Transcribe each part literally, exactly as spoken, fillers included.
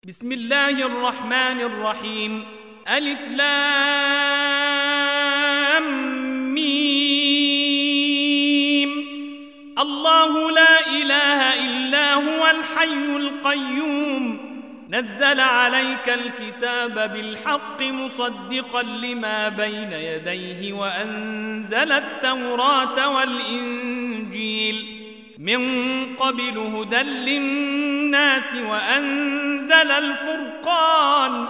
بسم الله الرحمن الرحيم. ألف لام ميم. الله لا إله إلا هو الحي القيوم نزل عليك الكتاب بالحق مصدقا لما بين يديه وأنزل التوراة والإنجيل من قبل هدى للناس وأنزل الفرقان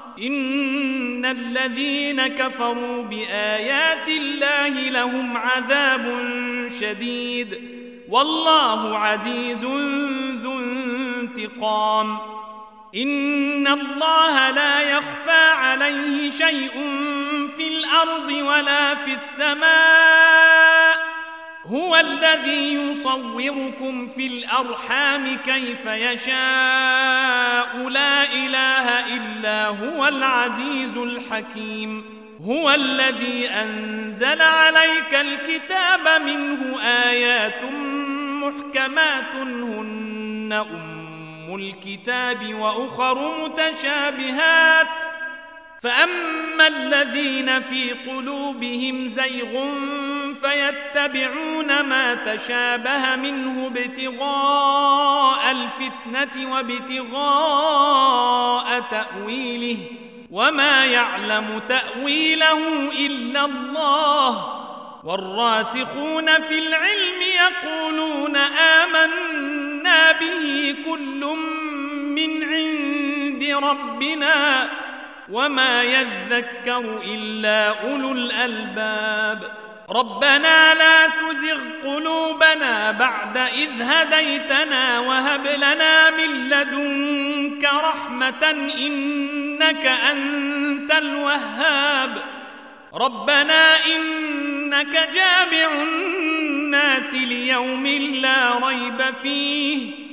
إن الذين كفروا بآيات الله لهم عذاب شديد والله عزيز ذو انتقام. إن الله لا يخفى عليه شيء في الأرض ولا في السماء هو الذي يصوركم في الأرحام كيف يشاء لا إله إلا هو العزيز الحكيم. هو الذي أنزل عليك الكتاب منه آيات محكمات هن أم الكتاب وأخر متشابهات فأما الذين في قلوبهم زيغ فيتبعون ما تشابه منه ابتغاء الفتنة وابتغاء تأويله وما يعلم تأويله إلا الله والراسخون في العلم يقولون آمنا به كل من عند ربنا وما يذكر إلا أولو الألباب. ربنا لا تزغ قلوبنا بعد إذ هديتنا وهب لنا من لدنك رحمة إنك أنت الوهاب. ربنا إنك جامع الناس ليوم لا ريب فيه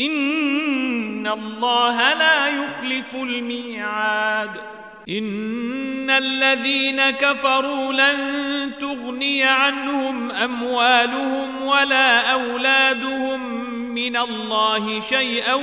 إن الله لا يخلف الميعاد. إن الذين كفروا لن تغني عنهم أموالهم ولا أولادهم من الله شيئا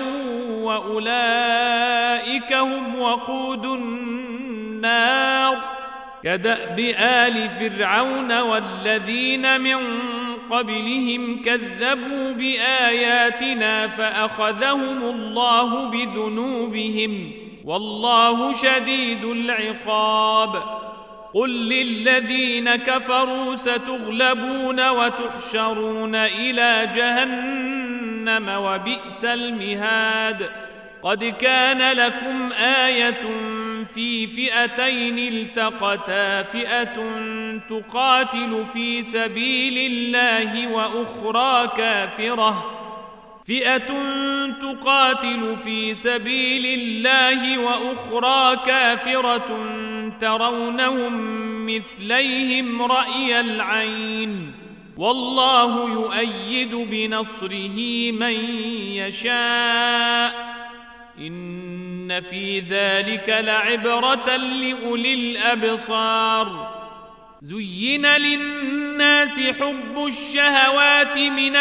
وأولئك هم وقود النار كدأب آل فرعون والذين من قبلهم كذبوا بآياتنا فأخذهم الله بذنوبهم والله شديد العقاب. قل للذين كفروا ستغلبون وتحشرون إلى جهنم وبئس المهاد. قد كان لكم آية في فئتين التقتا فئة تقاتل في سبيل الله وأخرى كافرة فئة تقاتل في سبيل الله وأخرى كافرة ترونهم مثليهم رأي العين والله يؤيد بنصره من يشاء إن في ذلك لعبرة لأولي الأبصار. زين للناس حب الشهوات من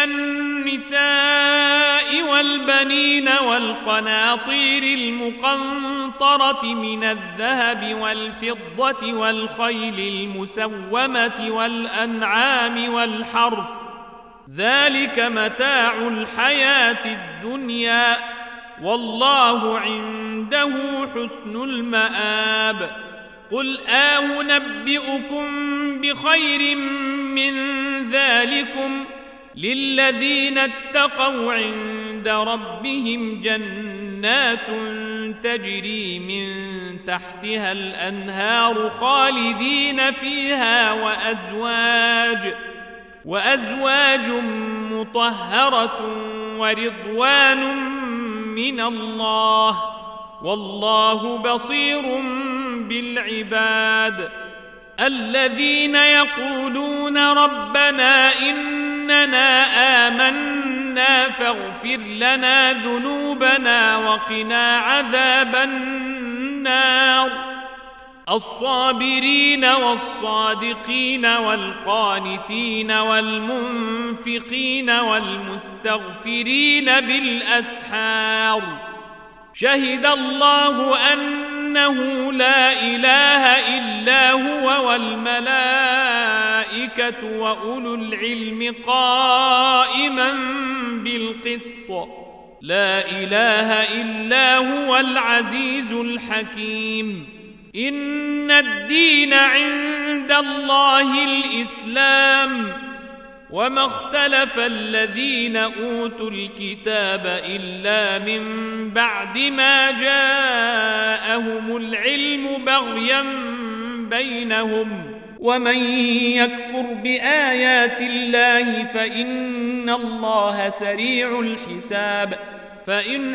النساء والبنين والقناطير المقنطرة من الذهب والفضة والخيل المسومة والأنعام والحرث ذلك متاع الحياة الدنيا والله عنده حسن المآب. قل أنبئكم بخير من ذلكم للذين اتقوا عند ربهم جنات تجري من تحتها الأنهار خالدين فيها وأزواج وأزواج مطهرة ورضوان من الله والله بصير بالعباد. الذين يقولون ربنا إننا آمنا فاغفر لنا ذنوبنا وقنا عذاب النار. الصابرين والصادقين والقانتين والمنفقين والمستغفرين بالأسحار شهد الله أنه لا إله إلا هو والملائكة وأولو العلم قائما بالقسط لا إله إلا هو العزيز الحكيم إن الدين عند الله الإسلام وما اختلف الذين أوتوا الكتاب إلا من بعد ما جاءهم العلم بغيا بينهم ومن يكفر بآيات الله فإن الله سريع الحساب فإن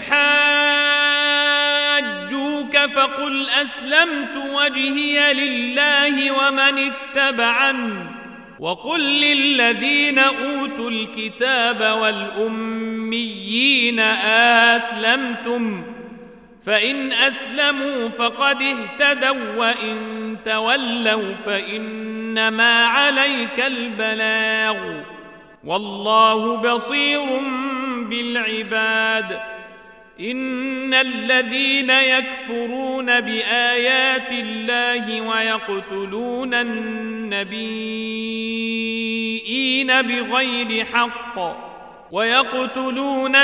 حاجوك فقل أسلمت وجهي لله ومن اتبعن وقل للذين أوتوا الكتاب والأميين أسلمتم فإن أسلموا فقد اهتدوا وإن تولوا فإنما عليك البلاغ والله بصير بالعباد إن الذين يكفرون بآيات الله ويقتلون النبيين بغير حق ويقتلون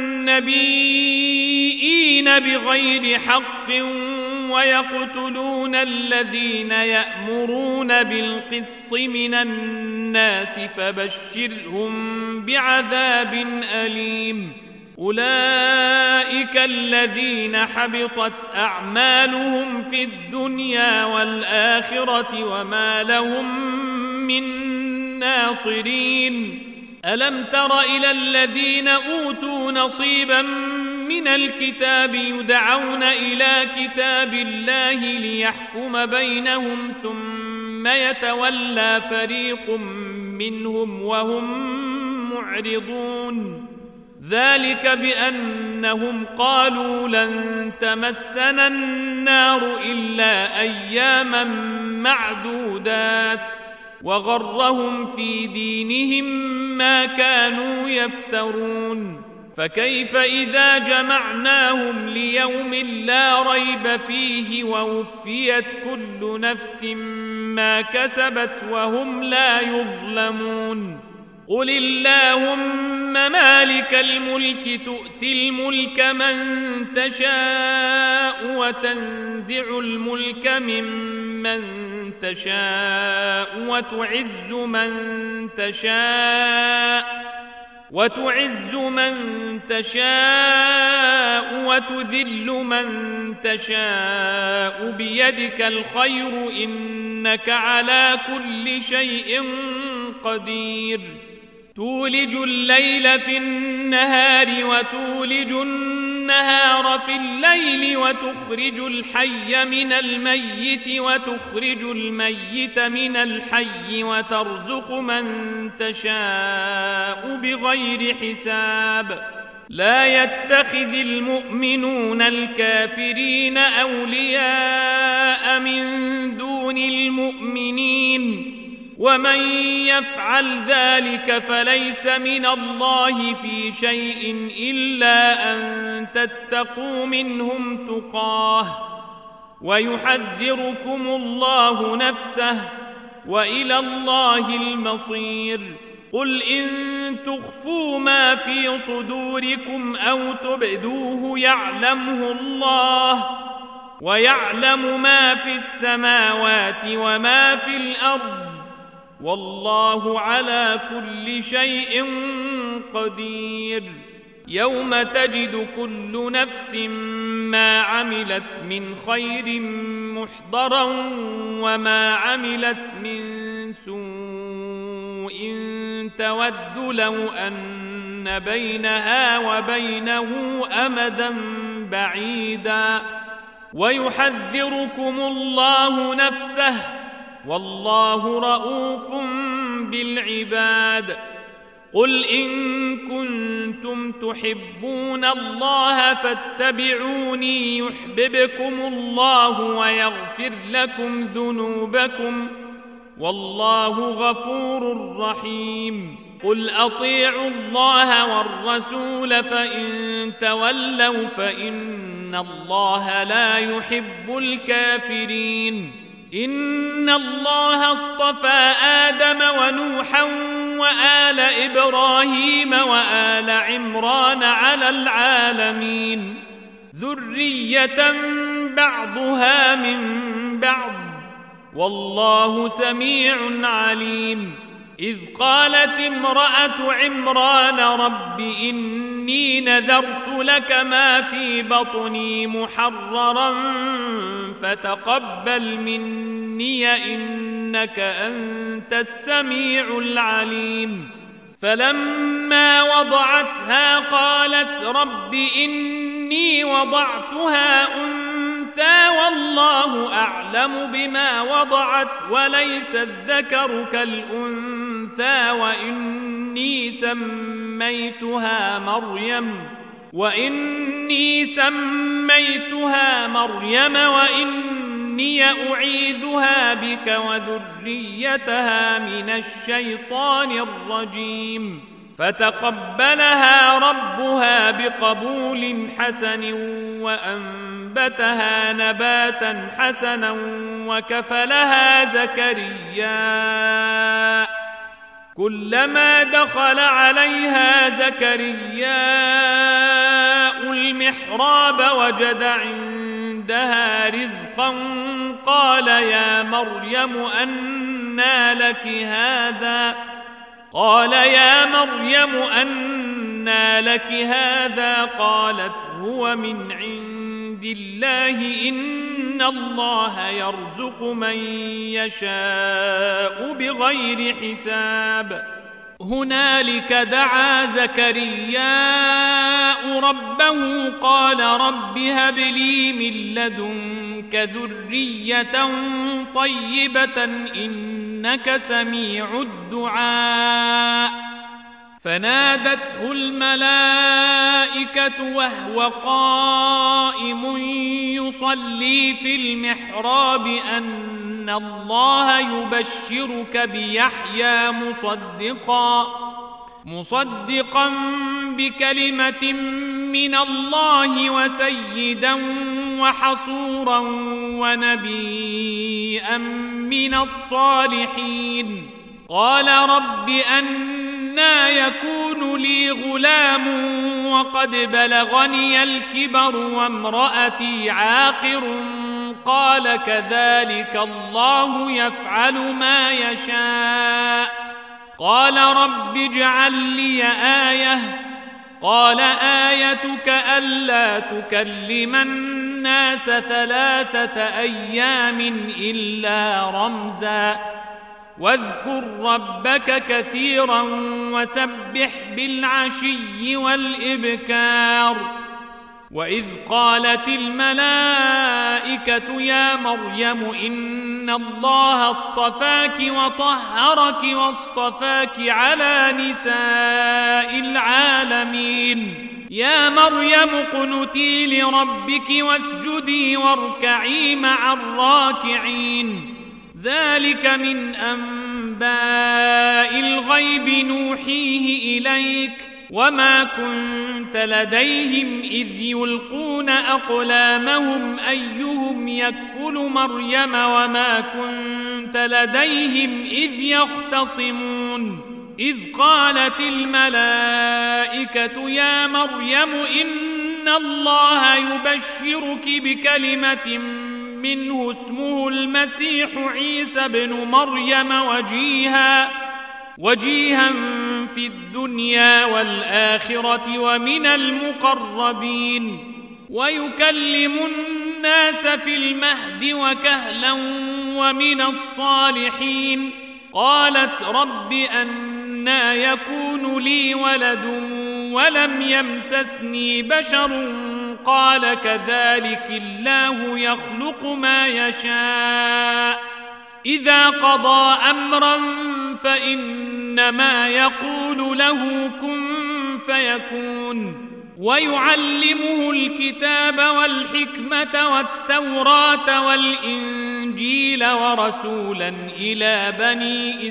النبيين بغير حق ويقتلون الذين يأمرون بالقسط من الناس فبشرهم بعذاب أليم أولئك الذين حبطت أعمالهم في الدنيا والآخرة وما لهم من ناصرين ألم تر إلى الذين أوتوا نصيبا من الكتاب يدعون إلى كتاب الله ليحكم بينهم ثم يتولى فريق منهم وهم معرضون ذلك بأنهم قالوا لن تمسنا النار إلا أياما معدودات وغرهم في دينهم ما كانوا يفترون فكيف إذا جمعناهم ليوم لا ريب فيه ووفيت كل نفس ما كسبت وهم لا يظلمون قل اللهم مالك الملك تؤتي الملك من تشاء وتنزع الملك ممن تشاء وتعز من تشاء وتعز من تشاء وتذل من تشاء بيدك الخير إنك على كل شيء قدير تولج الليل في النهار وتولج النهار في الليل وتخرج الحي من الميت وتخرج الميت من الحي وترزق من تشاء بغير حساب لا يتخذ المؤمنون الكافرين أولياء من دون المؤمنين ومن يفعل ذلك فليس من الله في شيء إلا أن تتقوا منهم تقاه ويحذركم الله نفسه وإلى الله المصير قل إن تخفوا ما في صدوركم أو تبدوه يعلمه الله ويعلم ما في السماوات وما في الأرض والله على كل شيء قدير يوم تجد كل نفس ما عملت من خير محضرا وما عملت من سوء تود لو أن بينها وبينه أمدا بعيدا ويحذركم الله نفسه والله رؤوف بالعباد قل إن كنتم تحبون الله فاتبعوني يحببكم الله ويغفر لكم ذنوبكم والله غفور رحيم قل أطيعوا الله والرسول فإن تولوا فإن إن الله لا يحب الكافرين إن الله اصطفى آدم ونوحا وآل إبراهيم وآل عمران على العالمين ذرية بعضها من بعض والله سميع عليم إذ قالت امرأة عمران رب إني نذرت لك ما في بطني محررا فتقبل مني إنك أنت السميع العليم فلما وضعتها قالت رب إني وضعتها أنثى والله أعلم بما وضعت وليس الذكر كالأنثى وإني سميتها مريم وإني سميتها مريم وإني أعيذها بك وذريتها من الشيطان الرجيم فتقبلها ربها بقبول حسن وأنبتها نباتا حسنا وكفلها زكريا كلما دخل عليها زكرياء المحراب وجد عندها رزقا قال يا مريم أنى لك هذا قال يا مريم أنى لك هذا قالت هو من عند الله إن الله يرزق من يشاء بغير حساب هنالك دعا زكرياء ربه قال رب هب لي من لدنك ذرية طيبة إنك سميع الدعاء فنادته الملائكة وهو قائم يصلي في المحراب أن الله يبشرك بيحيى مصدقا مصدقا بكلمة من الله وسيدا وحصورا ونبيا من الصالحين قال رب أنى يكون لي غلام وقد بلغني الكبر وامرأتي عاقر قال كذلك الله يفعل ما يشاء قال رب اجعل لي آية قال آيتك ألا تكلم الناس ثلاثة أيام إلا رمزا واذكر ربك كثيرا وسبح بالعشي والإبكار وإذ قالت الملائكة يا مريم إن الله اصطفاك وطهرك واصطفاك على نساء العالمين يا مريم اقنتي لربك واسجدي واركعي مع الراكعين ذلك من أنباء الغيب نوحيه إليك وما كنت لديهم إذ يلقون أقلامهم أيهم يكفل مريم وما كنت لديهم إذ يختصمون إذ قالت الملائكة يا مريم إن الله يبشرك بكلمة منه اسمه المسيح عيسى بن مريم وجيها وجيها في الدنيا والآخرة ومن المقربين ويكلم الناس في المهد وكهلا ومن الصالحين قالت رب أنى يكون لي ولد ولم يمسسني بشر قال كذلك الله يخلق ما يشاء إذا قضى أمرا فإنما يقول له كن فيكون ويعلمه الكتاب والحكمة والتوراة والإنجيل ورسولا إلى بني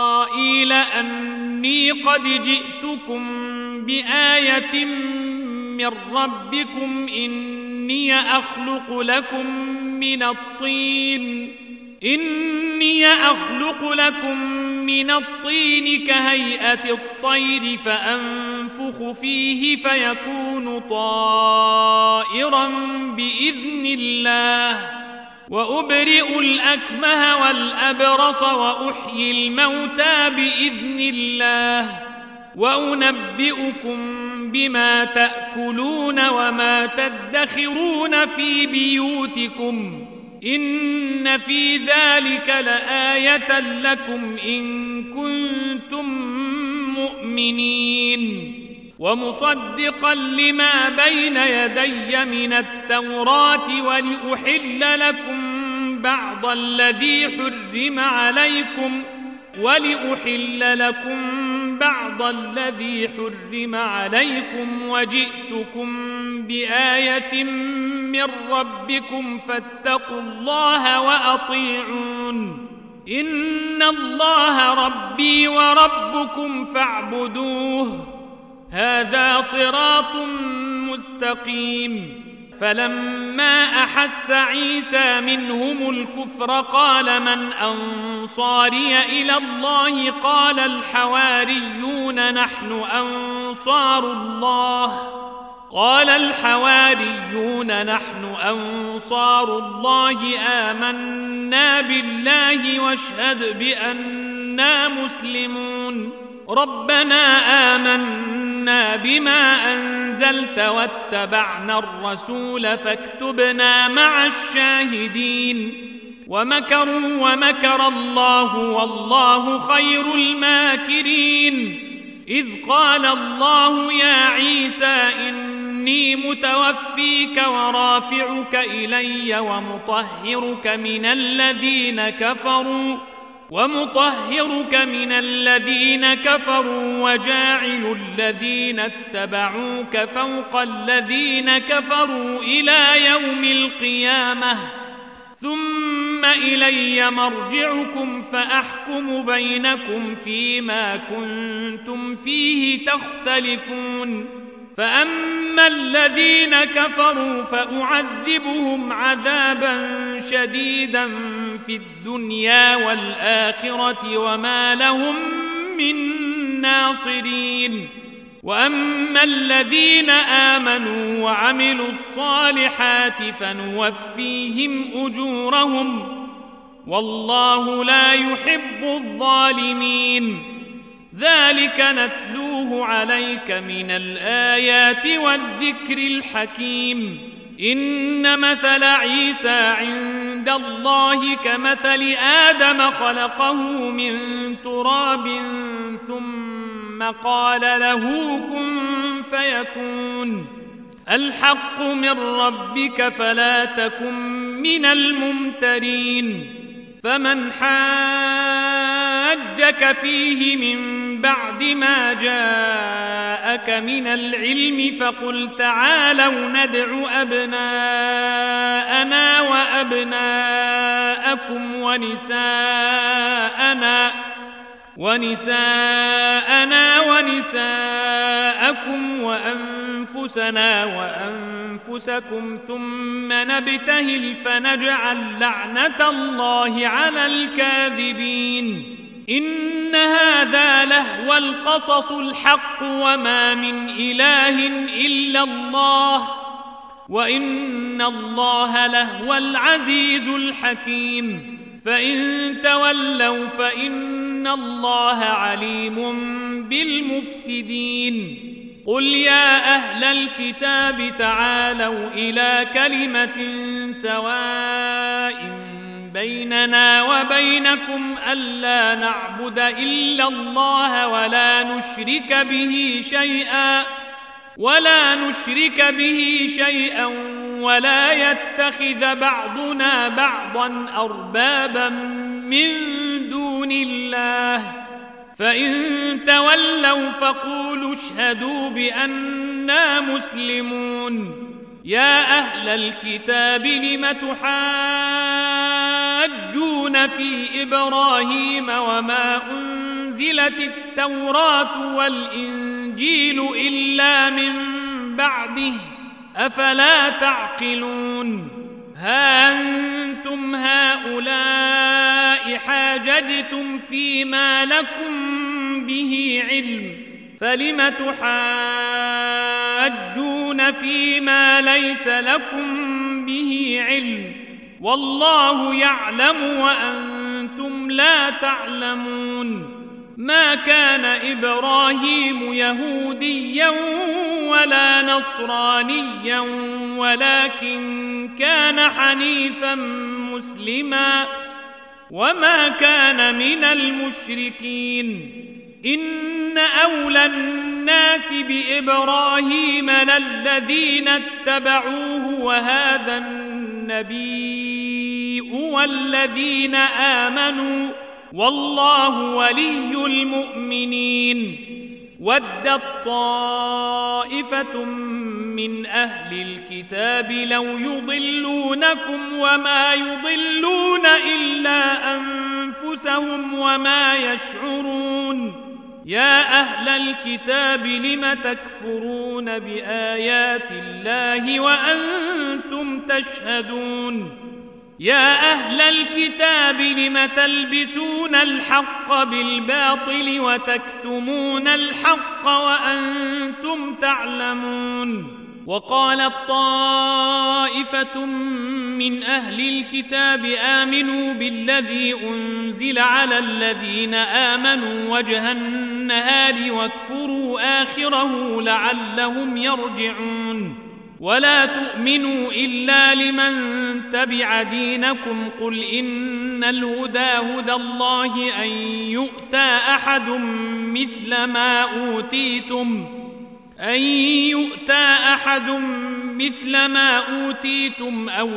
إسرائيل أني قد جئتكم بآية من ربكم إني أخلق لكم من الطين إني أخلق لكم من الطين كهيئة الطير فأنفخ فيه فيكون طائرا بإذن الله وأبرئ الأكمه والأبرص وأحيي الموتى بإذن الله وأنبئكم بما تأكلون وما تدخرون في بيوتكم إن في ذلك لآية لكم إن كنتم مؤمنين ومصدقا لما بين يدي من التوراة ولأحل لكم بعض الذي حرم عليكم ولأحل لكم بعض الذي حرم عليكم وجئتكم بآية من ربكم فاتقوا الله وأطيعون إن الله ربي وربكم فاعبدوه هذا صراط مستقيم فلما أحس عيسى منهم الكفر قال من أنصاري إلى الله قال الحواريون نحن أنصار الله قال الحواريون نحن أنصار الله آمنا بالله واشهد بأننا مسلمون ربنا آمنا بما أنزلت واتبعنا الرسول فاكتبنا مع الشاهدين ومكروا ومكر الله والله خير الماكرين إذ قال الله يا عيسى إني متوفيك ورافعك إلي ومطهرك من الذين كفروا ومطهرك من الذين كفروا وجاعل الذين اتبعوك فوق الذين كفروا إلى يوم القيامة ثم إلي مرجعكم فأحكم بينكم فيما كنتم فيه تختلفون فأما الذين كفروا فأعذبهم عذابا شديدا في الدنيا والآخرة وما لهم من ناصرين وأما الذين آمنوا وعملوا الصالحات فنوفيهم أجورهم والله لا يحب الظالمين ذلك نتلوه عليك من الآيات والذكر الحكيم إن مثل عيسى عند الله كمثل آدم خلقه من تراب ثم قال له كن فيكون الحق من ربك فلا تكن من الممترين فمن حاجك فيه من بعد ما جاءك من العلم فقل تعالوا ندع أبناءنا وأبناءكم ونساءنا ونساءنا ونساءكم وأنفسنا وأنفسكم ثم نبتهل فنجعل لعنة الله على الكاذبين إن هذا لهو القصص الحق وما من إله إلا الله وإن الله لهو العزيز الحكيم فإن تولوا فإن الله عليم بالمفسدين قل يا أهل الكتاب تعالوا إلى كلمة سواء بيننا وبينكم ألا نعبد إلا الله ولا نشرك به شيئا ولا نشرك به شيئا ولا يتخذ بعضنا بعضا أربابا من دون الله فإن تولوا فقولوا اشهدوا بأننا مسلمون يا أهل الكتاب لم تحاجون في إبراهيم وما أنزلت التوراة والإنجيل إلا من بعده أفلا تعقلون ها أنتم هؤلاء حاججتم فيما لكم به علم فلم تحاجون فيما ليس لكم به علم والله يعلم وأنتم لا تعلمون ما كان إبراهيم يهوديا ولا نصرانيا ولكن كان حنيفا مسلما وما كان من المشركين إن أولى الناس بإبراهيم للذين اتبعوه وهذا النبي والذين آمنوا والله ولي المؤمنين ودت طائفة من أهل الكتاب لو يضلونكم وما يضلون إلا أنفسهم وما يشعرون يا أهل الكتاب لم تكفرون بآيات الله وأنتم تشهدون يا أهل الكتاب لم تلبسون الحق بالباطل وتكتمون الحق وأنتم تعلمون وقالت طائفة من أهل الكتاب آمنوا بالذي أنزل على الذين آمنوا وجه النهار واكفروا آخره لعلهم يرجعون ولا تؤمنوا إلا لمن تبع دينكم قل إن الهدى هدى الله أن يؤتى أحد مثل ما أوتيتم أن يؤتى أحد مثل ما أوتيتم أو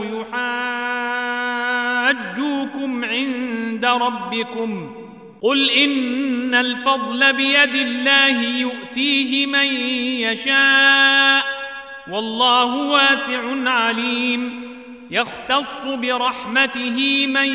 يحاجوكم عند ربكم قل إن الفضل بيد الله يؤتيه من يشاء والله واسع عليم يختص برحمته من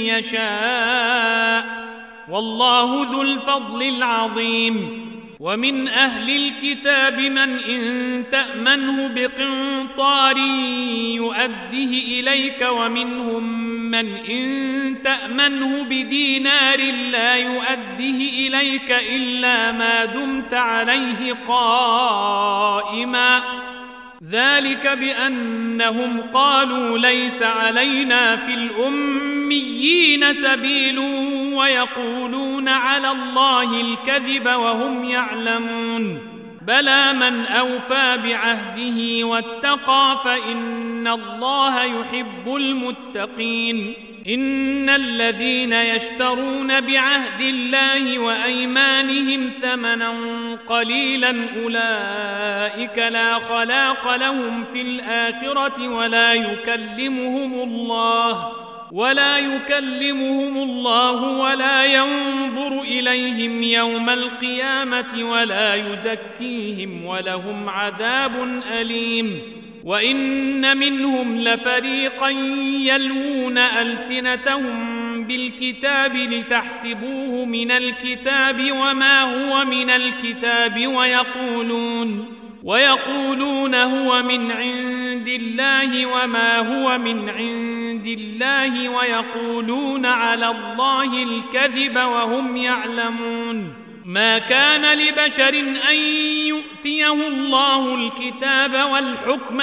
يشاء والله ذو الفضل العظيم ومن أهل الكتاب من إن تأمنه بقنطار يؤده إليك ومنهم من إن تأمنه بدينار لا يؤده إليك إلا ما دمت عليه قائما ذلك بأنهم قالوا ليس علينا في الأميين سبيل ويقولون على الله الكذب وهم يعلمون بلى من أوفى بعهده واتقى فإن الله يحب المتقين إن الذين يشترون بعهد الله وأيمانهم ثمنا قليلا أولئك لا خلاق لهم في الآخرة ولا يكلمهم الله ولا يكلمهم الله ولا ينظر إليهم يوم القيامة ولا يزكيهم ولهم عذاب أليم وإن منهم لفريقا يلوون ألسنتهم بالكتاب لتحسبوه من الكتاب وما هو من الكتاب ويقولون ويقولون هو من عند الله وما هو من عند الله ويقولون على الله الكذب وهم يعلمون ما كان لبشر أن يؤتيه الله الكتاب والحكم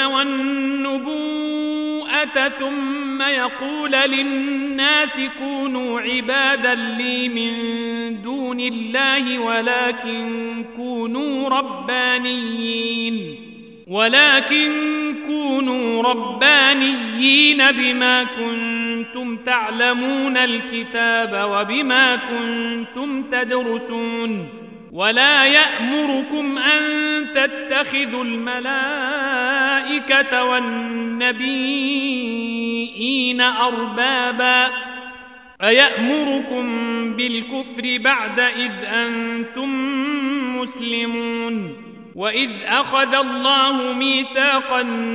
والنبوءة ثم يقول للناس كونوا عبادا لي من دون الله ولكن كونوا ربانيين ولكن كونوا ربانيين بما كنتم تعلمون الكتاب وبما كنتم تدرسون ولا يأمركم أن تتخذوا الملائكة والنبيين أربابا أيأمركم بالكفر بعد إذ أنتم مسلمون وإذ أخذ الله ميثاق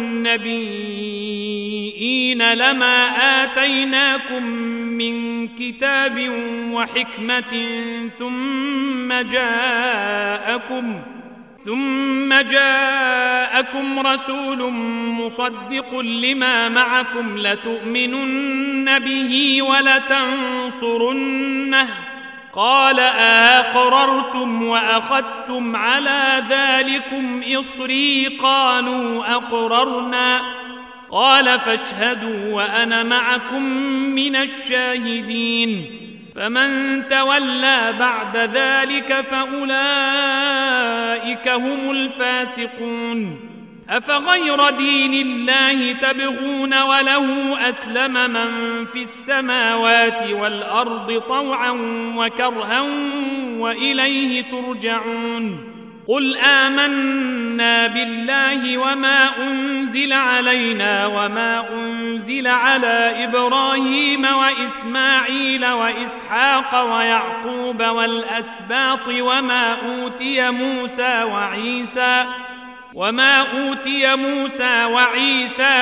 النبيين لما آتيناكم من كتاب وحكمة ثم جاءكم ثم جاءكم رسول مصدق لما معكم لتؤمنن به ولتنصرنه قال أأقررتم وأخذتم على ذلكم إصري قالوا أقررنا قال فاشهدوا وأنا معكم من الشاهدين فمن تولى بعد ذلك فأولئك هم الفاسقون أفغير دين الله تبغون وله أسلم من في السماوات والأرض طوعا وكرها وإليه ترجعون قل آمنا بالله وما أنزل علينا وما أنزل على إبراهيم وإسماعيل وإسحاق ويعقوب والأسباط وما أوتي موسى وعيسى وما أوتي موسى وعيسى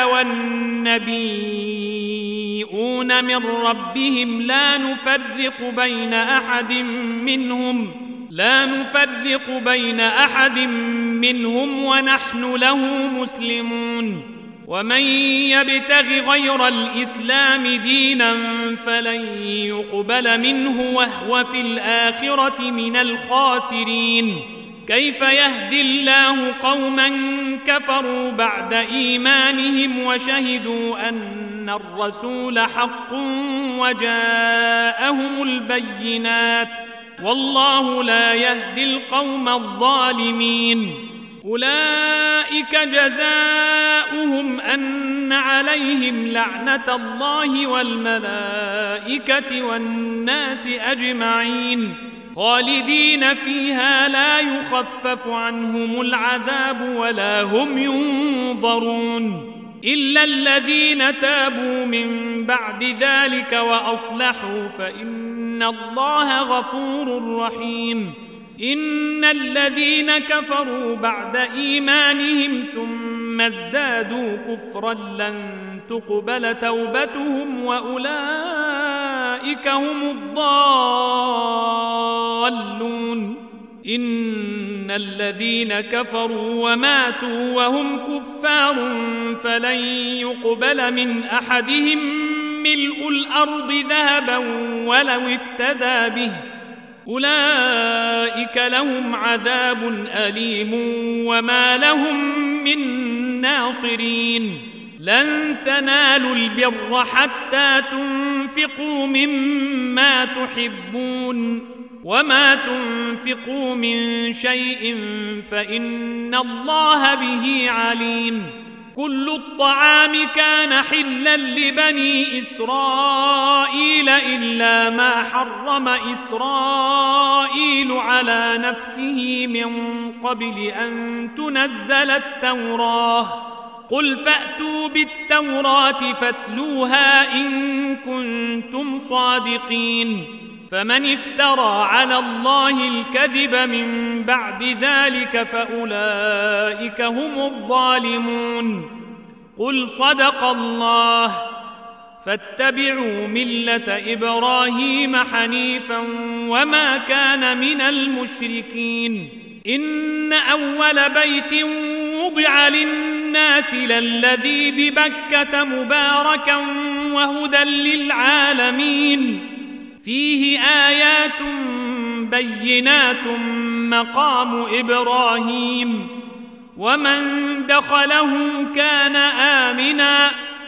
والنبيون من ربهم لا نفرق بين أحد منهم لا نفرق بين أحد منهم ونحن له مسلمون ومن يبتغ غير الإسلام دينا فلن يقبل منه وهو في الآخرة من الخاسرين كيف يهدي الله قوما كفروا بعد إيمانهم وشهدوا أن الرسول حق وجاءهم البينات والله لا يهدي القوم الظالمين أولئك جزاؤهم أن عليهم لعنة الله والملائكة والناس أجمعين خالدين فيها لا يخفف عنهم العذاب ولا هم ينظرون إلا الذين تابوا من بعد ذلك وأصلحوا فإن الله غفور رحيم إن الذين كفروا بعد إيمانهم ثم ازدادوا كفرا لن تقبل توبتهم وأولئك هم الضالون إن الذين كفروا وماتوا وهم كفار فلن يقبل من أحدهم ملء الأرض ذهبا ولو افتدى به أولئك لهم عذاب أليم وما لهم من ناصرين لن تنالوا البر حتى تنفقوا مما تحبون وما تنفقوا من شيء فإن الله به عليم كل الطعام كان حلا لبني إسرائيل إلا ما حرم إسرائيل على نفسه من قبل أن تنزل التوراة قل فأتوا بالتوراة فاتلوها إن كنتم صادقين فمن افترى على الله الكذب من بعد ذلك فأولئك هم الظالمون قل صدق الله فاتبعوا ملة إبراهيم حنيفا وما كان من المشركين إن أول بيت وضع للناس للذي ببكة مباركا وهدى للعالمين فيه آيات بينات مقام إبراهيم ومن دخله كان آمنا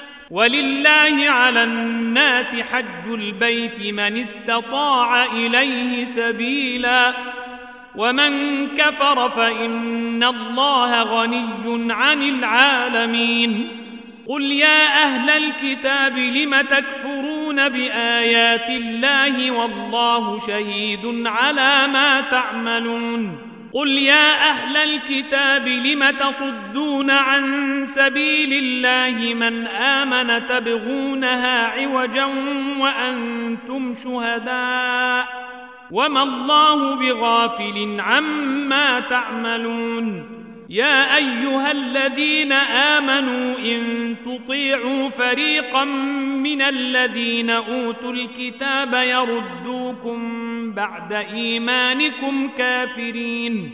ولله على الناس حج البيت من استطاع إليه سبيلا ومن كفر فإن الله غني عن العالمين قل يا أهل الكتاب لم تكفرون بآيات الله والله شهيد على ما تعملون قل يا أهل الكتاب لم تصدون عن سبيل الله من آمن تبغونها عوجا وأنتم شهداء وما الله بغافل عما تعملون يا أيها الذين آمنوا إن تطيعوا فريقا من الذين أوتوا الكتاب يردوكم بعد إيمانكم كافرين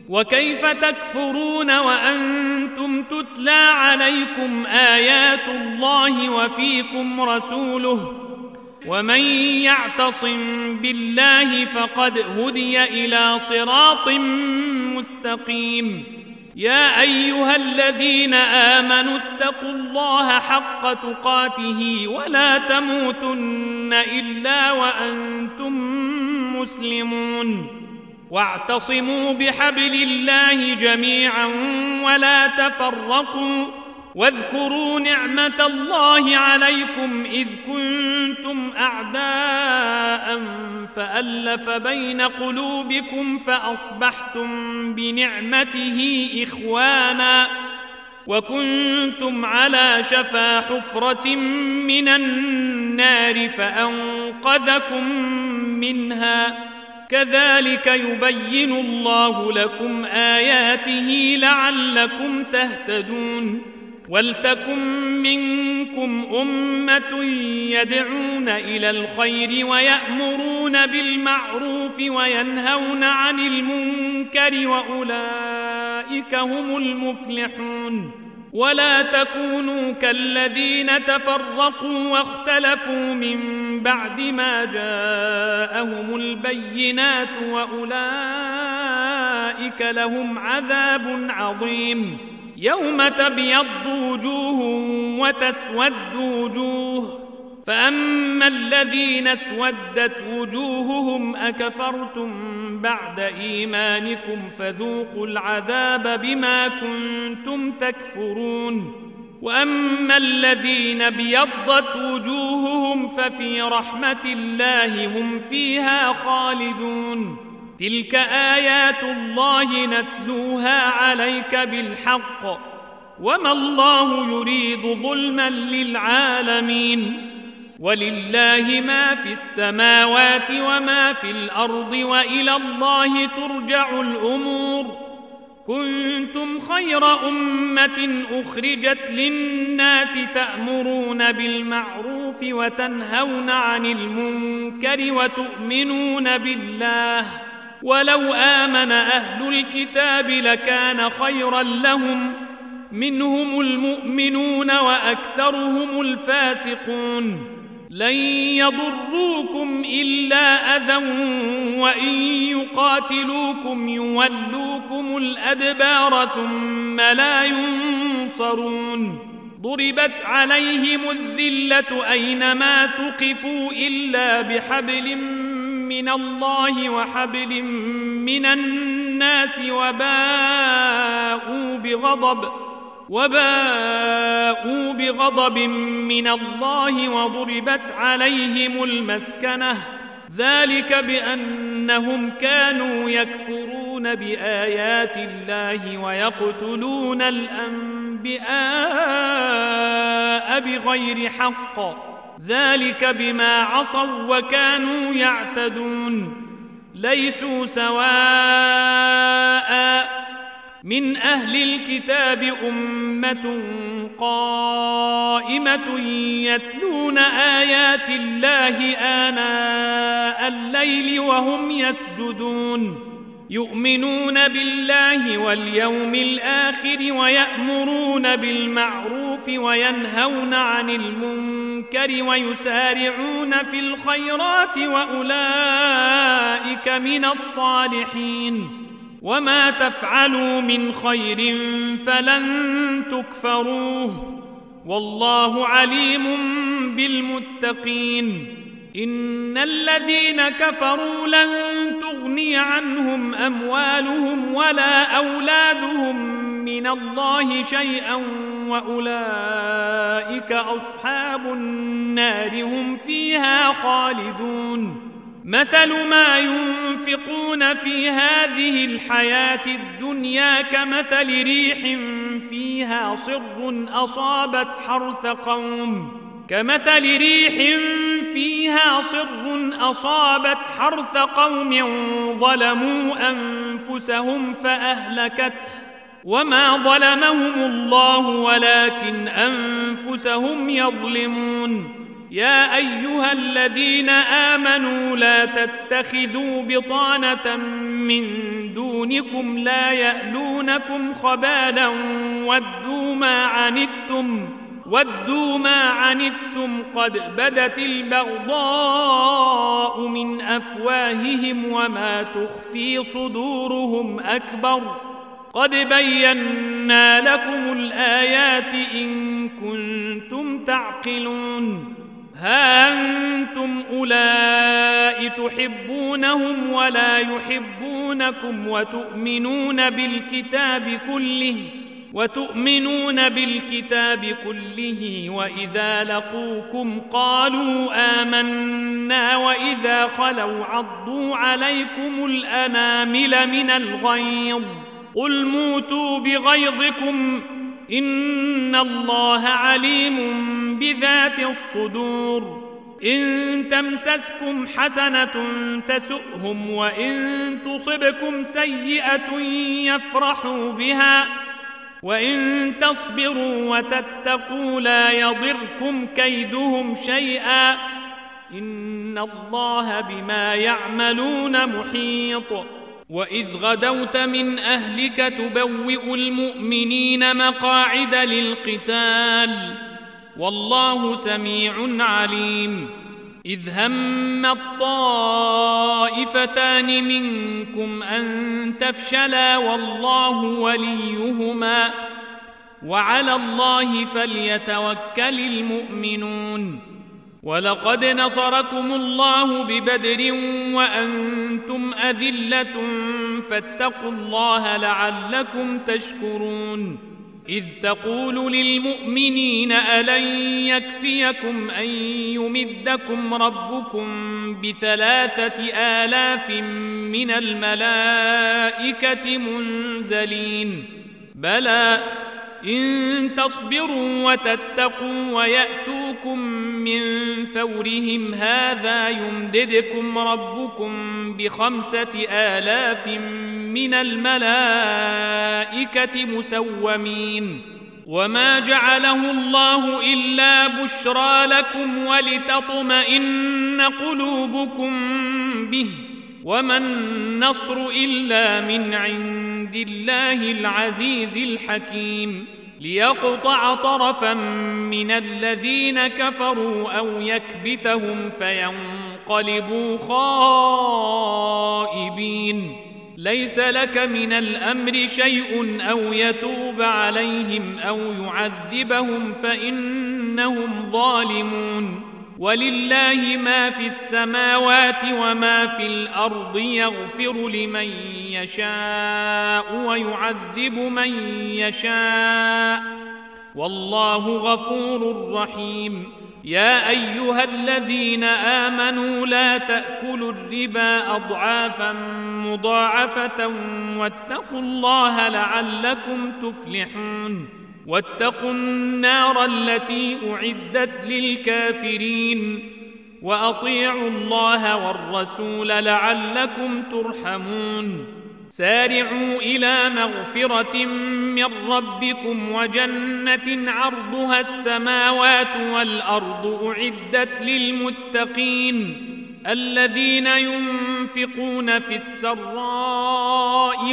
وكيف تكفرون وأنتم تتلى عليكم آيات الله وفيكم رسوله ومن يعتصم بالله فقد هدي إلى صراط مستقيم يا أيها الذين آمنوا اتقوا الله حق تقاته ولا تموتن إلا وأنتم مسلمون واعتصموا بحبل الله جميعا ولا تفرقوا واذكروا نعمة الله عليكم إذ كنتم أعداء فألف بين قلوبكم فأصبحتم بنعمته إخوانا وكنتم على شفا حفرة من النار فأنقذكم منها كذلك يبين الله لكم آياته لعلكم تهتدون ولتكن منكم أمة يدعون إلى الخير ويأمرون بالمعروف وينهون عن المنكر وأولئك هم المفلحون ولا تكونوا كالذين تفرقوا واختلفوا من بعد ما جاءهم البينات وأولئك لهم عذاب عظيم يوم تبيض وجوه وتسود وجوه فأما الذين اسودت وجوههم أكفرتم بعد إيمانكم فذوقوا العذاب بما كنتم تكفرون وأما الذين بيضت وجوههم ففي رحمة الله هم فيها خالدون تلك آيات الله نتلوها عليك بالحق وما الله يريد ظلما للعالمين ولله ما في السماوات وما في الأرض وإلى الله ترجع الأمور كنتم خير أمة أخرجت للناس تأمرون بالمعروف وتنهون عن المنكر وتؤمنون بالله ولو آمن أهل الكتاب لكان خيرا لهم منهم المؤمنون وأكثرهم الفاسقون لن يضروكم إلا أذى وإن يقاتلوكم يولوكم الأدبار ثم لا ينصرون ضربت عليهم الذلة أينما ثقفوا إلا بحبل من الله وحبل من الناس وباءوا بغضب وباءوا بغضب من الله وضربت عليهم المسكنة ذلك بأنهم كانوا يكفرون بآيات الله ويقتلون الأنبياء بغير حق ذلك بما عصوا وكانوا يعتدون ليسوا سواء من أهل الكتاب أمة قائمة يتلون آيات الله آناء الليل وهم يسجدون يؤمنون بالله واليوم الآخر ويأمرون بالمعروف وينهون عن المنكر ويسارعون في الخيرات وأولئك من الصالحين وما تفعلوا من خير فلن تكفروه والله عليم بالمتقين إن الذين كفروا لن تغني عنهم أموالهم ولا أولادهم من الله شيئا وأولئك أصحاب النار هم فيها خالدون مثل ما ينفقون في هذه الحياة الدنيا كمثل ريح فيها صر أصابت حرث قوم كمثل ريح فيها صر أصابت حرث قوم ظلموا أنفسهم فأهلكته وما ظلمهم الله ولكن أنفسهم يظلمون يا أيها الذين آمنوا لا تتخذوا بطانة من دونكم لا يألونكم خبالا ودوا ما عنتم ودوا ما عنتم قد بدت البغضاء من أفواههم وما تخفي صدورهم أكبر قد بينا لكم الآيات إن كنتم تعقلون ها أنتم أولئك تحبونهم ولا يحبونكم وتؤمنون بالكتاب كله وتؤمنون بالكتاب كله وإذا لقوكم قالوا آمنا وإذا خلوا عضوا عليكم الأنامل من الغيظ قل موتوا بغيظكم إن الله عليم بذات الصدور إن تمسسكم حسنة تسؤهم وإن تصبكم سيئة يفرحوا بها وإن تصبروا وتتقوا لا يضركم كيدهم شيئا إن الله بما يعملون محيط وإذ غدوت من أهلك تبوئ المؤمنين مقاعد للقتال والله سميع عليم إذ هم الطائفتان منكم أن تفشلا والله وليهما وعلى الله فليتوكل المؤمنون ولقد نصركم الله ببدر وأنتم أذلة فاتقوا الله لعلكم تشكرون إذ تقول للمؤمنين ألن يكفيكم أن يمدكم ربكم بثلاثة آلاف من الملائكة منزلين بلى إن تصبروا وتتقوا ويأتوكم من فورهم هذا يمددكم ربكم بخمسة آلاف من الملائكة مسومين وما جعله الله إلا بشرى لكم ولتطمئن قلوبكم به وما النصر إلا من عند الله العزيز الحكيم ليقطع طرفا من الذين كفروا أو يكبتهم فينقلبوا خائبين ليس لك من الأمر شيء أو يتوب عليهم أو يعذبهم فإنهم ظالمون ولله ما في السماوات وما في الأرض يغفر لمن يشاء ويعذب من يشاء والله غفور رحيم يا أيها الذين آمنوا لا تأكلوا الربا أضعافا مضاعفة واتقوا الله لعلكم تفلحون واتقوا النار التي أعدت للكافرين وأطيعوا الله والرسول لعلكم ترحمون سارعوا إلى مغفرة من ربكم وجنة عرضها السماوات والأرض أعدت للمتقين الذين ينفقون في السراء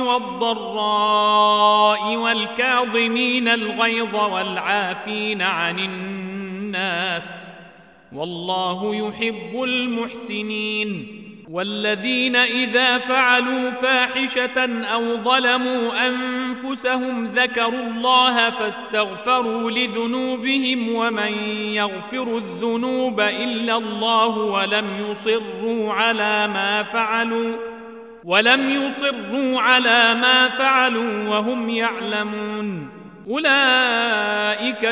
والضراء والكاظمين الغيظ والعافين عن الناس والله يحب المحسنين والذين إذا فعلوا فاحشة أو ظلموا أنفسهم ذكروا الله فاستغفروا لذنوبهم ومن يغفر الذنوب إلا الله ولم يصروا على ما فعلوا ولم يصروا على ما فعلوا وهم يعلمون أولئك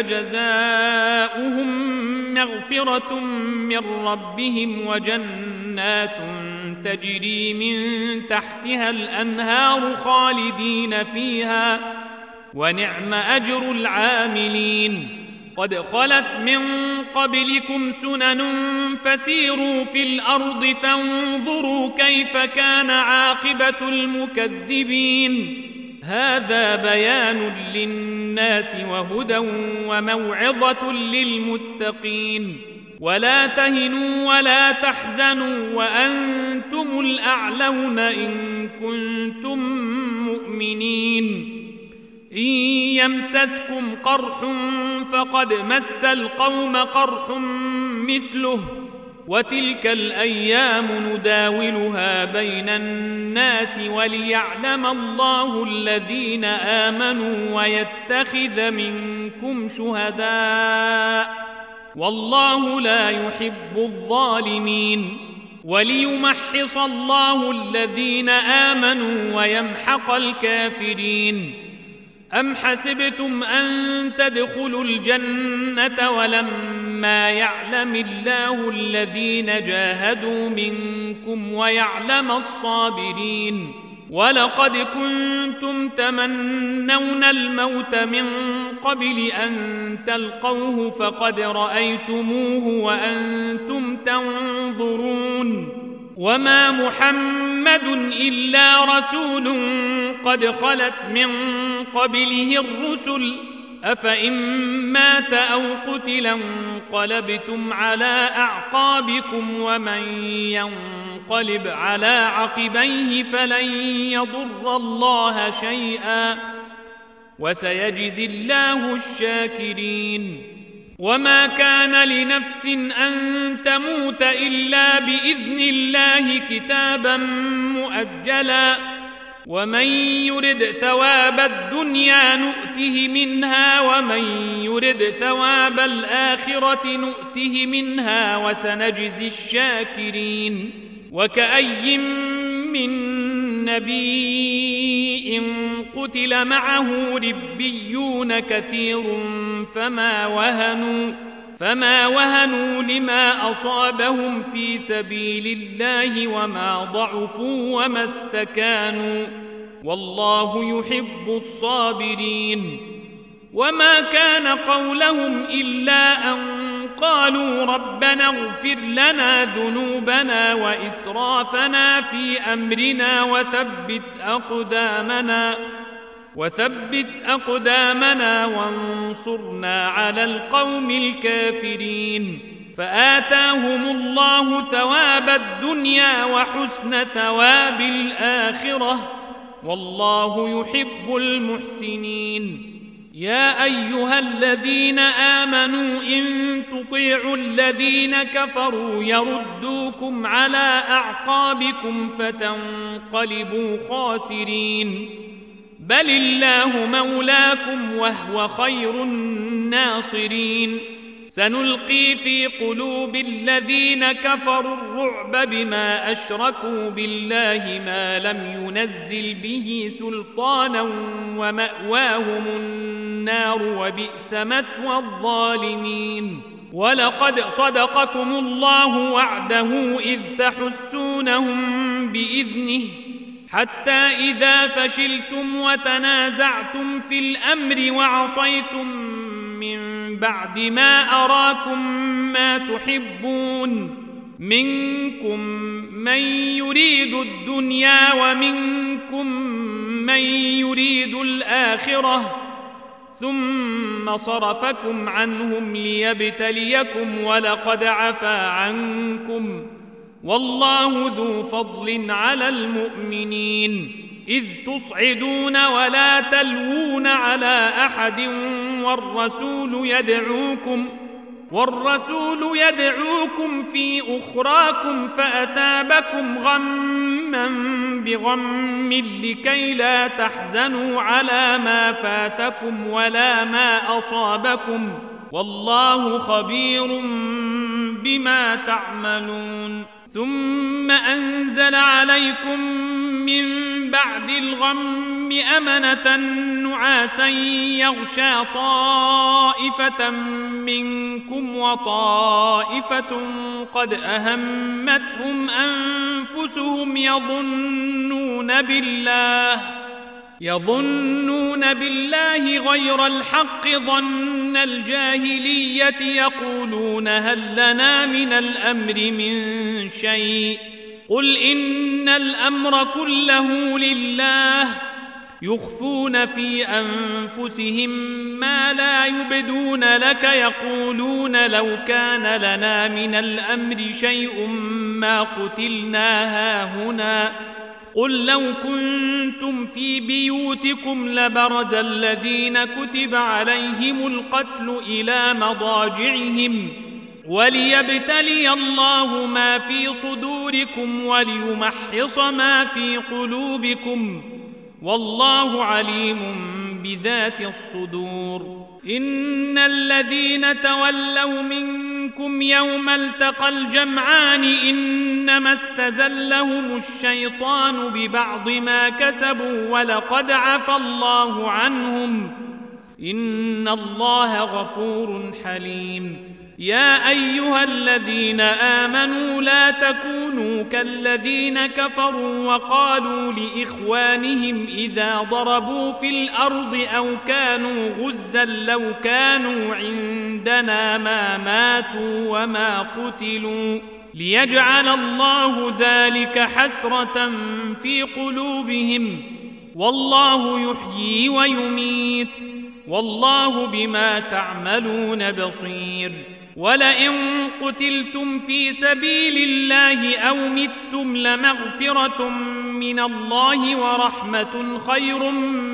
جزاؤهم مغفرة من ربهم وجنات تجري من تحتها الأنهار خالدين فيها ونعم أجر العاملين قد خلت من قبلكم سنن فسيروا في الأرض فانظروا كيف كان عاقبة المكذبين هذا بيان للناس وهدى وموعظة للمتقين ولا تهنوا ولا تحزنوا وأنتم الأعلون إن كنتم مؤمنين. إن يمسسكم قرح فقد مس القوم قرح مثله وتلك الأيام نداولها بين الناس وليعلم الله الذين آمنوا ويتخذ منكم شهداء والله لا يحب الظالمين وليمحص الله الذين آمنوا ويمحق الكافرين. أم حسبتم أن تدخلوا الجنة ولما يعلم الله الذين جاهدوا منكم ويعلم الصابرين؟ ولقد كنتم تمنون الموت من قبل أن تلقوه فقد رأيتموه وأنتم تنظرون. وما محمد إلا رسول قد خلت من قبله الرسل أفإن مات أو قتل انقلبتم على أعقابكم ومن ينقلب على عقبيه فلن يضر الله شيئا وسيجزي الله الشاكرين. وما كان لنفس أن تموت إلا بإذن الله كتابا مؤجلا ومن يرد ثواب الدنيا نؤته منها ومن يرد ثواب الآخرة نؤته منها وسنجزي الشاكرين. وكأي من نبي قتل معه ربيون كثير فما وهنوا فما وهنوا لما أصابهم في سبيل الله وما ضعفوا وما استكانوا والله يحب الصابرين. وما كان قولهم إلا أن قالوا ربنا اغفر لنا ذنوبنا وإسرافنا في أمرنا وثبت أقدامنا وثبت أقدامنا وانصرنا على القوم الكافرين. فآتاهم الله ثواب الدنيا وحسن ثواب الآخرة والله يحب المحسنين. يا أيها الذين آمنوا إن تطيعوا الذين كفروا يردوكم على أعقابكم فتنقلبوا خاسرين. بل الله مولاكم وهو خير الناصرين. سنلقي في قلوب الذين كفروا الرعب بما أشركوا بالله ما لم ينزل به سلطانا ومأواهم النار وبئس مثوى الظالمين. ولقد صدقكم الله وعده إذ تحسونهم بإذنه حتى إذا فشلتم وتنازعتم في الأمر وعصيتم من بعد ما أراكم ما تحبون منكم من يريد الدنيا ومنكم من يريد الآخرة ثم صرفكم عنهم ليبتليكم ولقد عفا عنكم والله ذو فضل على المؤمنين. إذ تصعدون ولا تلوون على أحد والرسول يدعوكم والرسول يدعوكم في أخراكم فأثابكم غما بغم لكي لا تحزنوا على ما فاتكم ولا ما أصابكم والله خبير بما تعملون. ثم أنزل عليكم من بعد الغم أمنة نعاسا يغشى طائفة منكم وطائفة قد أهمتهم أنفسهم يظنون بالله يظنون بالله غير الحق ظن الجاهلية يقولون هل لنا من الأمر من شيء قل إن الأمر كله لله يخفون في أنفسهم ما لا يبدون لك يقولون لو كان لنا من الأمر شيء ما قتلنا هاهنا قل لو كنتم في بيوتكم لبرز الذين كتب عليهم القتل إلى مضاجعهم وليبتلي الله ما في صدوركم وليمحص ما في قلوبكم والله عليم بذات الصدور. إن الذين تولوا منكم يوم التقى الجمعان إنما استزلهم الشيطان ببعض ما كسبوا ولقد عفى الله عنهم إن الله غفور حليم. يا أيها الذين آمنوا لا تكونوا كالذين كفروا وقالوا لإخوانهم إذا ضربوا في الأرض أو كانوا غزا لو كانوا عندنا ما ماتوا وما قتلوا ليجعل الله ذلك حسرة في قلوبهم والله يحيي ويميت والله بما تعملون بصير. ولئن قتلتم في سبيل الله أو متم لمغفرة من الله ورحمة خير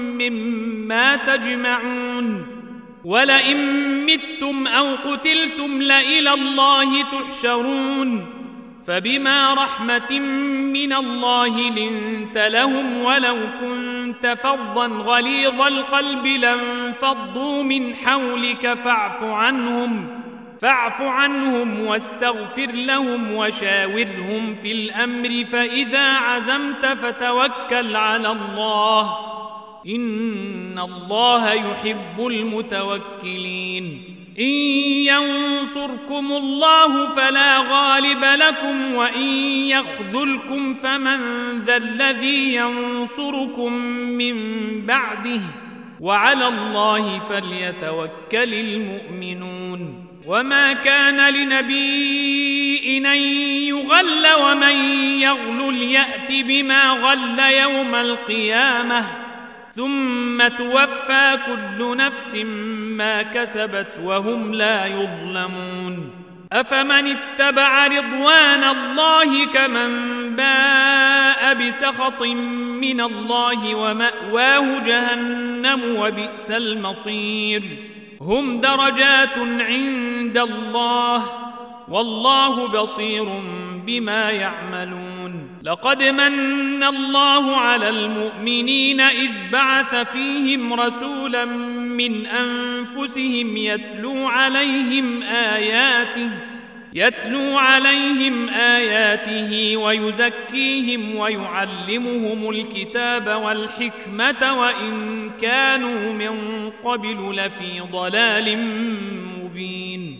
مما تجمعون. ولئن متم أو قتلتم لإلى الله تحشرون فبما رحمة من الله لنت لهم ولو كنت فظا غليظ القلب لانفضوا من حولك فاعف عنهم فاعف عنهم واستغفر لهم وشاورهم في الأمر فإذا عزمت فتوكل على الله إن الله يحب المتوكلين. إن ينصركم الله فلا غالب لكم وإن يخذلكم فمن ذا الذي ينصركم من بعده وعلى الله فليتوكل المؤمنون. وما كان لنبي أن يغل ومن يغلل يأت بما غل يوم القيامة ثم توفى كل نفس ما كسبت وهم لا يظلمون. أفمن اتبع رضوان الله كمن باء بسخط من الله ومأواه جهنم وبئس المصير. هم درجات عند الله والله بصير بما يعملون. لقد من الله على المؤمنين إذ بعث فيهم رسولا من أنفسهم يتلو عليهم آياته يتلو عليهم آياته ويزكيهم ويعلمهم الكتاب والحكمة وإن كانوا من قبل لفي ضلال مبين.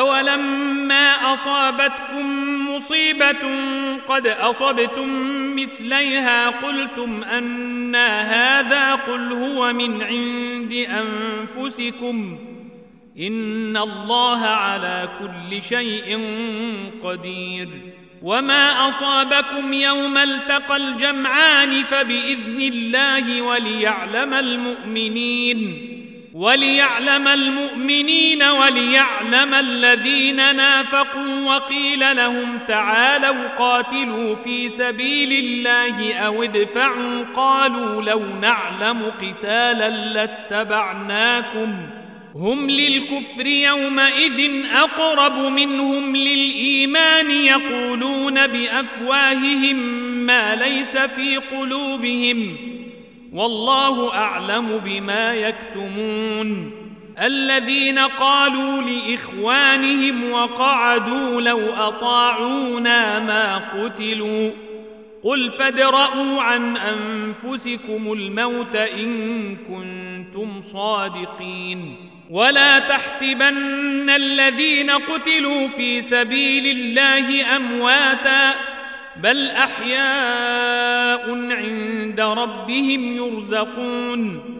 أولما أصابتكم مصيبة قد أصبتم مثليها قلتم أنى هذا قل هو من عند أنفسكم إن الله على كل شيء قدير. وما أصابكم يوم التقى الجمعان فبإذن الله وليعلم المؤمنين وليعلم المؤمنين وليعلم الذين نافقوا. وقيل لهم تعالوا قاتلوا في سبيل الله أو ادفعوا قالوا لو نعلم قتالا لاتبعناكم هم للكفر يومئذ أقرب منهم للإيمان يقولون بأفواههم ما ليس في قلوبهم والله أعلم بما يكتمون. الذين قالوا لإخوانهم وقعدوا لو أطاعونا ما قتلوا قل فادرءوا عن أنفسكم الموت إن كنتم صادقين. ولا تحسبن الذين قتلوا في سبيل الله أمواتا بل أحياء عند ربهم يرزقون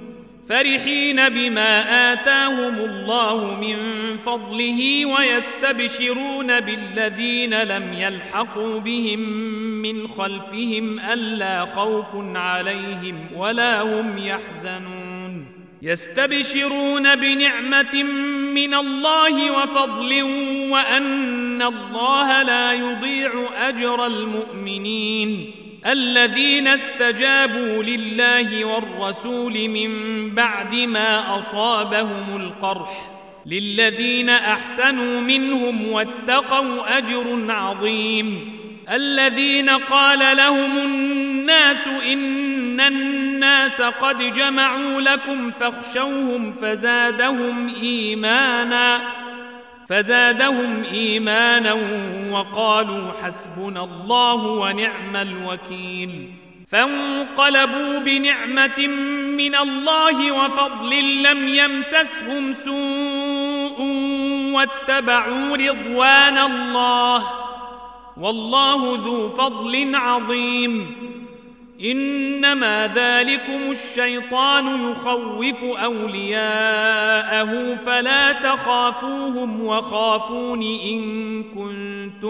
فرحين بما آتاهم الله من فضله ويستبشرون بالذين لم يلحقوا بهم من خلفهم ألا خوف عليهم ولا هم يحزنون يستبشرون بنعمة من الله وفضل وأن الله لا يضيع أجر المؤمنين الذين استجابوا لله والرسول من بعد ما أصابهم القرح للذين أحسنوا منهم واتقوا أجر عظيم الذين قال لهم الناس إن الناس قد جمعوا لكم فاخشوهم فزادهم إيمانا فزادهم إيمانا وقالوا حسبنا الله ونعم الوكيل فانقلبوا بنعمة من الله وفضل لم يمسسهم سوء واتبعوا رضوان الله والله ذو فضل عظيم إنما ذلكم الشيطان يخوف أولياءه فلا تخافوهم وخافون إن كنتم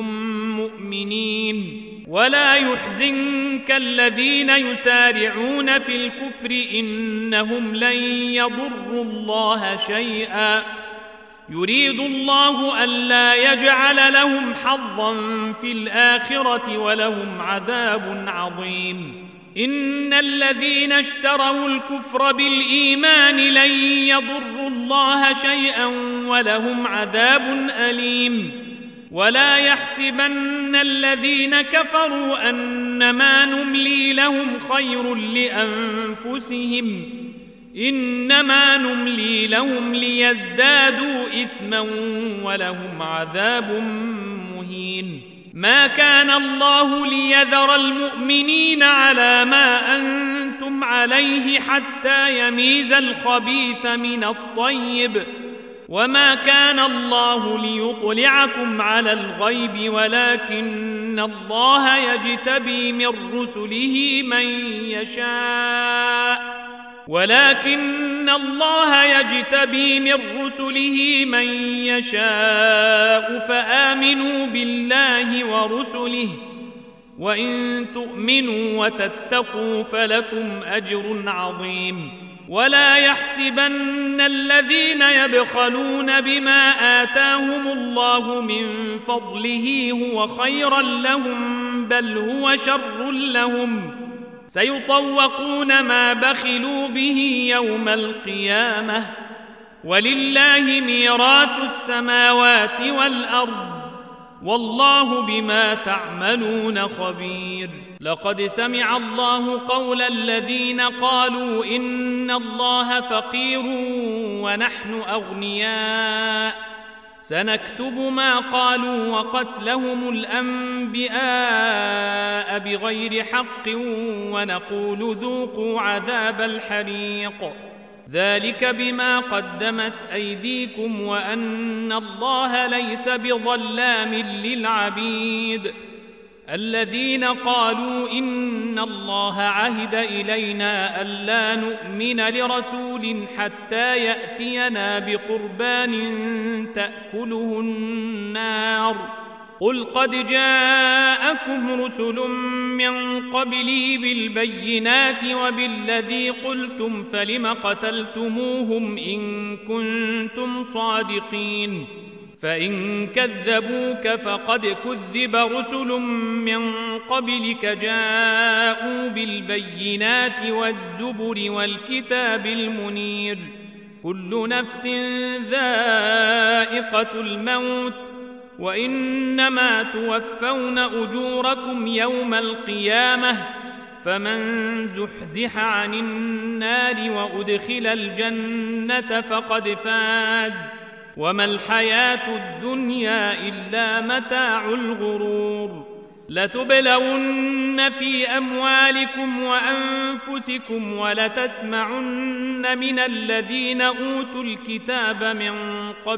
مؤمنين ولا يحزنك الذين يسارعون في الكفر إنهم لن يضروا الله شيئا يريد الله ألا يجعل لهم حظا في الآخرة ولهم عذاب عظيم إن الذين اشتروا الكفر بالإيمان لن يضروا الله شيئا ولهم عذاب أليم ولا يحسبن الذين كفروا أنما نملي لهم خير لأنفسهم إنما نملي لهم ليزدادوا إثما ولهم عذاب مهين ما كان الله ليذر المؤمنين على ما أنتم عليه حتى يميز الخبيث من الطيب وما كان الله ليطلعكم على الغيب ولكن الله يجتبي من رسله من يشاء ولكن الله يجتبي من رسله من يشاء فآمنوا بالله ورسله وإن تؤمنوا وتتقوا فلكم أجر عظيم ولا يحسبن الذين يبخلون بما آتاهم الله من فضله هو خيرا لهم بل هو شر لهم سيطوقون ما بخلوا به يوم القيامة ولله ميراث السماوات والأرض والله بما تعملون خبير لقد سمع الله قول الذين قالوا إن الله فقير ونحن أغنياء سنكتب ما قالوا وقتلهم الأنبياء بغير حق ونقول ذوقوا عذاب الحريق ذلك بما قدمت أيديكم وأن الله ليس بظلام للعبيد الذين قالوا إن الله عهد إلينا ألا نؤمن لرسول حتى يأتينا بقربان تأكله النار قل قد جاءكم رسل من قبلي بالبينات وبالذي قلتم فلم قتلتموهم إن كنتم صادقين فإن كذبوك فقد كذب رسل من قبلك جاءوا بالبينات والزبر والكتاب المنير كل نفس ذائقة الموت وإنما توفون أجوركم يوم القيامة فمن زحزح عن النار وأدخل الجنة فقد فاز وما الحياة الدنيا إلا متاع الغرور لتبلون في أموالكم وأنفسكم ولتسمعن من الذين أوتوا الكتاب من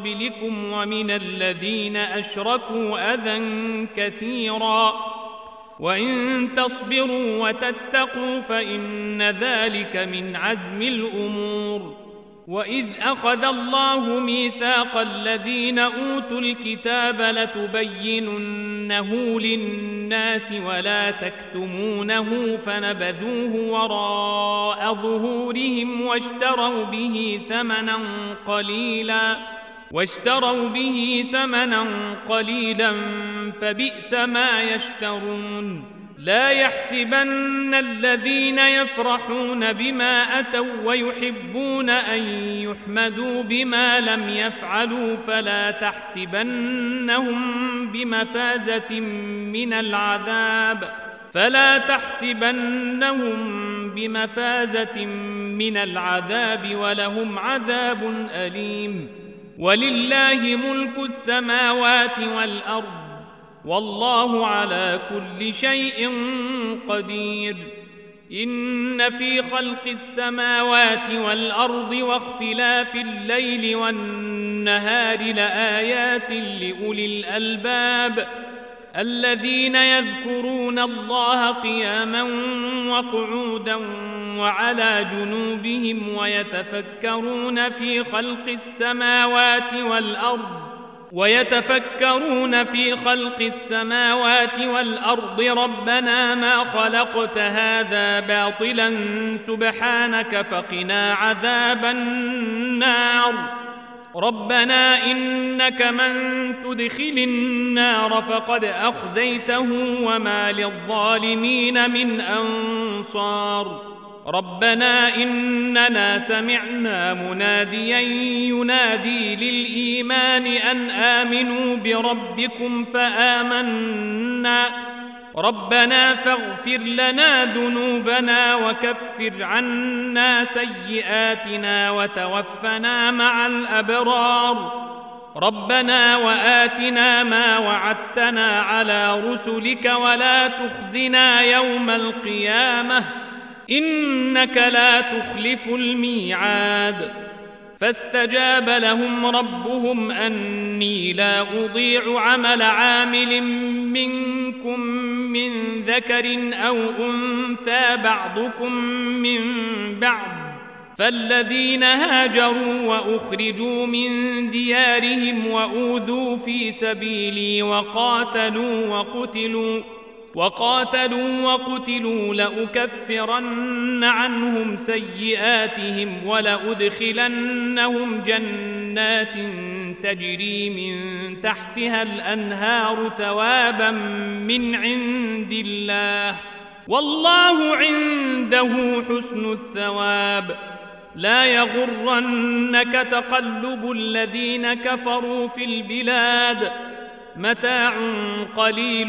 قبلكم ومن الذين أشركوا أذى كثيرا وإن تصبروا وتتقوا فإن ذلك من عزم الأمور. وإذ أخذ الله ميثاق الذين أوتوا الكتاب لتبيننه للناس ولا تكتمونه فنبذوه وراء ظهورهم واشتروا به ثمنا قليلا واشتروا به ثمنا قليلا فبئس ما يشترون. لا يحسبن الذين يفرحون بما أتوا ويحبون أن يحمدوا بما لم يفعلوا فلا تحسبنهم بمفازة من العذاب فلا تحسبنهم بمفازة من العذاب ولهم عذاب أليم. ولله ملك السماوات والأرض والله على كل شيء قدير. إن في خلق السماوات والأرض واختلاف الليل والنهار لآيات لأولي الألباب الذين يذكرون الله قياما وقعودا وعلى جنوبهم ويتفكرون في خلق السماوات والأرض ويتفكرون في خلق السماوات والأرض ربنا ما خلقت هذا باطلا سبحانك فقنا عذاب النار. ربنا إنك من تدخل النار فقد أخزيته وما للظالمين من أنصار. ربنا إننا سمعنا مناديا ينادي للإيمان أن آمنوا بربكم فآمنا ربنا فاغفر لنا ذنوبنا وكفر عنا سيئاتنا وتوفنا مع الأبرار. ربنا وآتنا ما وعدتنا على رسلك ولا تخزنا يوم القيامة إنك لا تخلف الميعاد. فاستجاب لهم ربهم أني لا أضيع عمل عامل منكم من ذكر أو أنثى بعضكم من بعض فالذين هاجروا وأخرجوا من ديارهم وأوذوا في سبيلي وقاتلوا وقتلوا وقاتلوا وقتلوا لأكفرن عنهم سيئاتهم ولأدخلنهم جنات تجري من تحتها الأنهار ثوابا من عند الله والله عنده حسن الثواب. لا يغرنك تقلب الذين كفروا في البلاد متاع قليل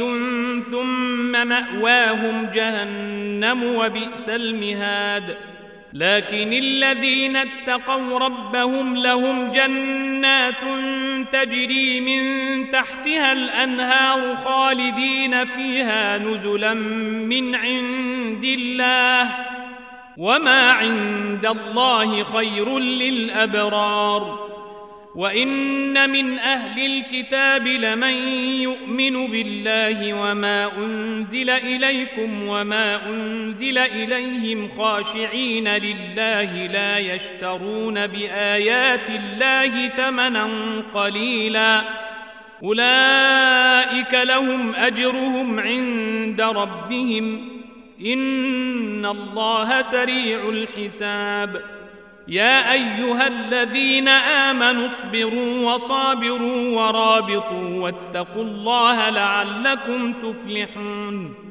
ثم مأواهم جهنم وبئس المهاد. لكن الذين اتقوا ربهم لهم جنات تجري من تحتها الأنهار خالدين فيها نزلا من عند الله وما عند الله خير للأبرار. وإن من أهل الكتاب لمن يؤمن بالله وما أنزل إليكم وما أنزل إليهم خاشعين لله لا يشترون بآيات الله ثمنا قليلا أولئك لهم أجرهم عند ربهم إن الله سريع الحساب. يا أيها الذين آمنوا اصبروا وصابروا ورابطوا واتقوا الله لعلكم تفلحون.